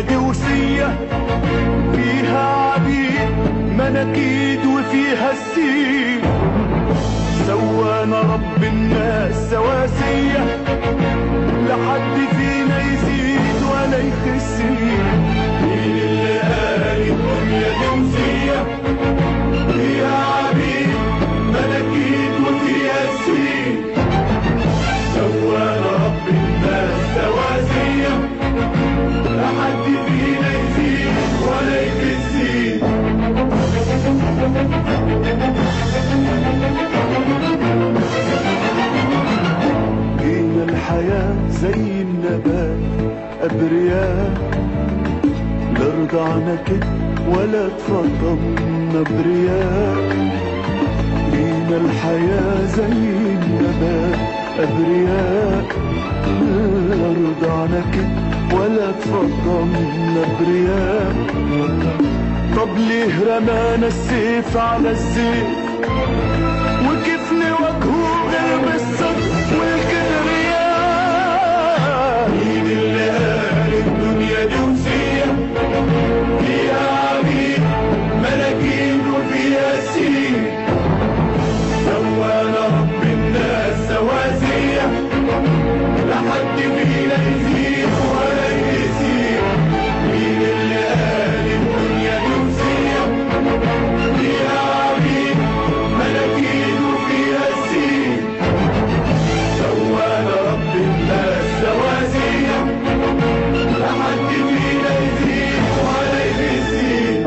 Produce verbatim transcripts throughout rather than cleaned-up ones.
دي وصية فيها عبيد مناكيد وفيها السين. سوانا رب الناس سواسية، لحد فينا يزيد ولا يخس. مين اللي قال الدنيا دي وصية فيها عبيد مناكيد وفيها السين؟ سوانا رب الناس سواسية، لحد فينا يزيد ولا يخس. جينا الحياة زي النبات أبرياء، لا رضعنا كده ولا اتفطمنا برياء. جينا الحياة زي النبات أبرياء، لا رضعنا كده ولا اتفطمنا برياء. طب ليه رمانا السيف على السيف وكيف نواجهه غير بالصدق والكبرياء؟ مين اللي قال الدنيا دي وصية فيها عبيد ملاكين وفيها سين؟ سوانا رب الناس سواسية، لحد فينا يزيد ولا يزيد. مين اللي قال الدنيا دي وصية فيها عبيد ملاكين وفيها السين؟ سوانا رب الناس سواسية، لحد فينا يزيد ولا يزيد.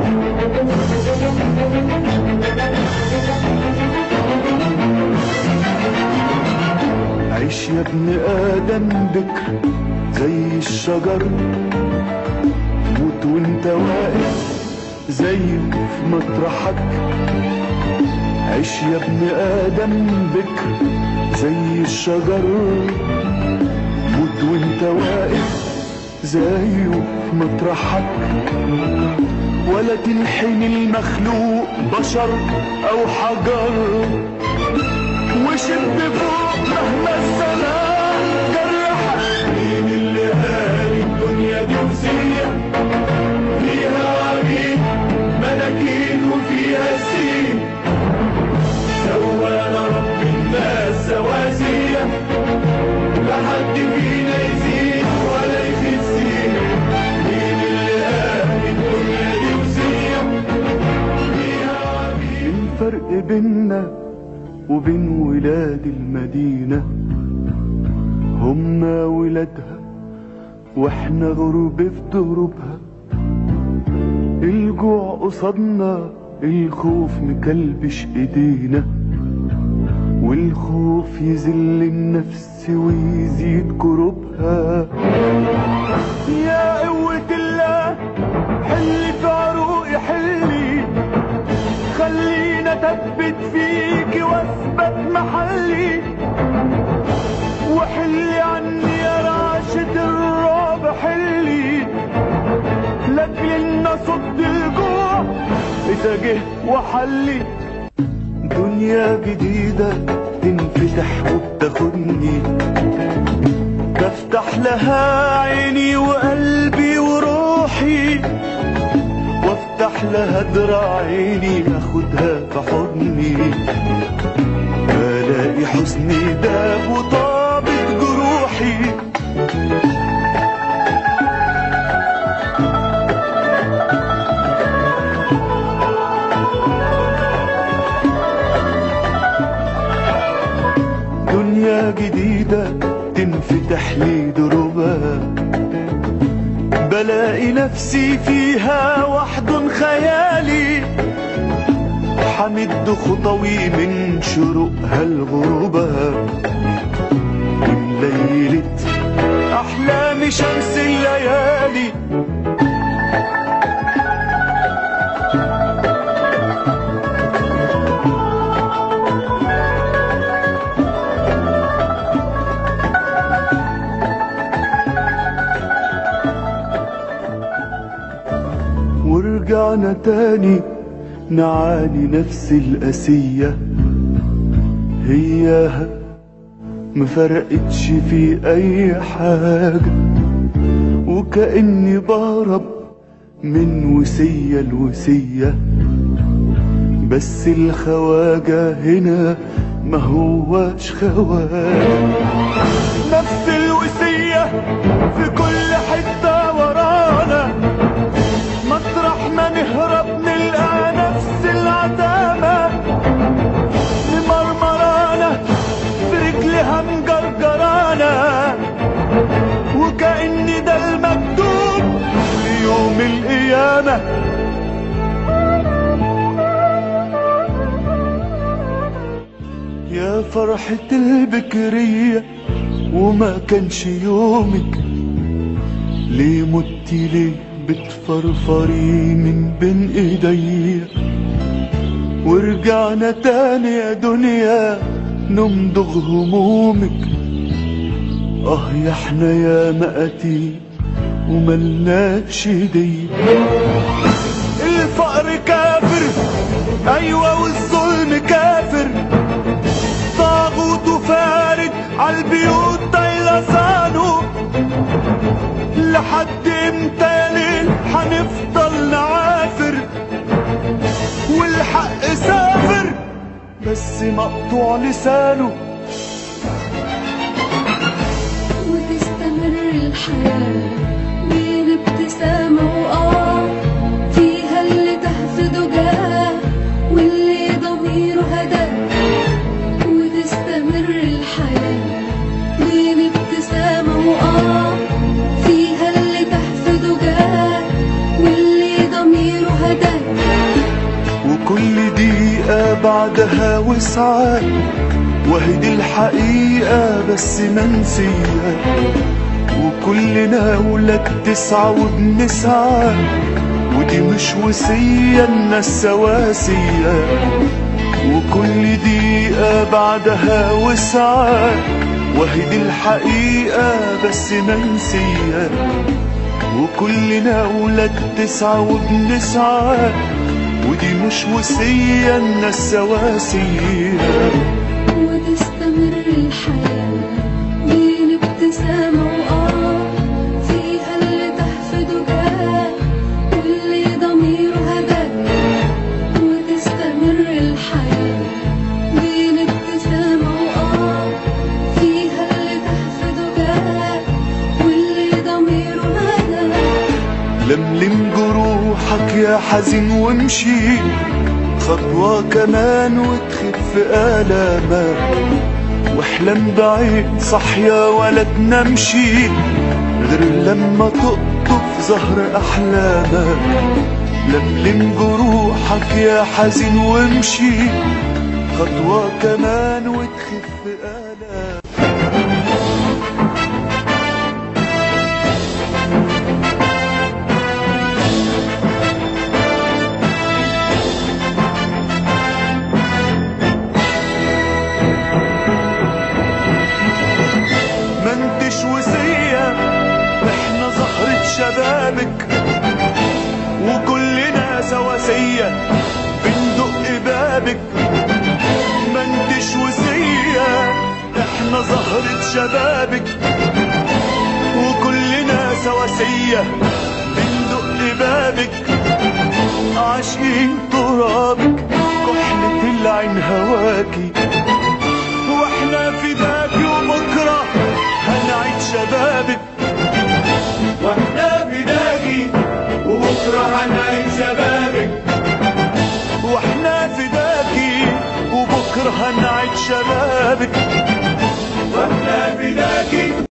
عيش يا ابن آدم بكر زي الشجر، موت وانت واقف زيه في مطرحك. عيش يا ابن آدم بكر زي الشجر، موت وانت واقف زيه في مطرحك. ولا تنحني المخلوق بشر أو حجر، وشد فوق مهما السماء جرحك. مين اللي قال الدنيا دي وصية فيها عبيد ملاكين وفيها السين؟ سوانا رب الناس سواسية، لحد فينا يزيد ولا يخس. مين اللي قال الدنيا دي وصية فيها عبيد؟ الفرق بيننا وبين ولاد المدينة، هما ولادها واحنا غرب في دروبها. الجوع قصادنا الخوف مكلبش ايدينا، والخوف يذل النفس ويزيد كروبها. يا قوة الله حلي في عروقي حلي، خلينا اثبت فيكي واثبت محلي. وحلي عني يا راشد الرعب حلي، لاجلنا صد الجوع اذا جه وحلي. دنيا جديدة تنفتح وبتاخدني، بفتح لها عيني وقلبي وروحي، وافتح لها دراعيني اخدها في حضني. بلاقي حزني داب وطابت جروحي. دنيا جديدة تنفتح لي دروبها، بلاقي نفسي فيها وحد خيالي. حمد خطوي من شروقها لغروبها، من ليلة أحلام شمس الليالي. ورجعنا تاني نعاني نفس القاسية، هياها مفرقتش في أي حاجة. وكان وكأني بهرب من وسية لوسية، بس الخواجة هنا ما هواش خواجة. نفس الوسية في كل حتة ورانا، مطرح ما نهرب نلقى نفس العتامة ممرمرانا في رجلها مجرجرانا، وكأن ده المكتوب ليوم القيامة. يا فرحة البكرية وما كانش يومك، ليه متي ليه بتفرفري من بين ايديا، ورجعنا تاني يا دنيا نمضغ همومك. اه يا احنا يا مقاتي وملناش هدية. الفقر كافر ايوه والظلم كافر، طاغوت وفارد عالبيوت طيلسانه. لحد امتى يا ليل حنفضل نعافر، والحق سافر بس مقطوع لسانه. وتستمر الحياة بين ابتسامة وآه، فيها اللي تهفده جاه واللي ضميره هداه. وتستمر الحياة بين ابتسامة وآه، فيها اللي تهفده جاه واللي ضميره هداه. وكل دقيقة بعدها وسعة، وهدي الحقيقة بس منسية. وكلنا ولاد تسعة وبنسعى، ودي مش وصية الناس سواسية. وكل دقيقة بعدها وسعة، وهدي الحقيقة بس منسية. وكلنا ولاد تسعة وبنسعى، ودي مش وصية الناس سواسية. وتستمر الحياة بين ابتسامة وآه، فيها اللي تحفده جاه واللي ضميره هداه. وتستمر الحياة بين ابتسامة وآه، فيها اللي تحفده جاه واللي ضميره هداه. لملم جروحك يا حزين وامشي خطوة كمان وتخف آلامك، واحلم بعيد صحيا ولا تنامشي غير لما تقطف زهر أحلامك. لملم جروحك يا حزين وامشي خطوة كمان وتخف آلامك. شبابك وكلنا سواسية بندق بابك. ما انتش وسية احنا زهرة شبابك، وكلنا سواسية بندق بابك. عاشقين ترابك كحلة العين هواكي، واحنا فداكي وبكرة هنعيد شبابك. واحنا فداكي وبكرة هنعيد شبابك. واحنا فداكي وبكرة هنعيد شبابك.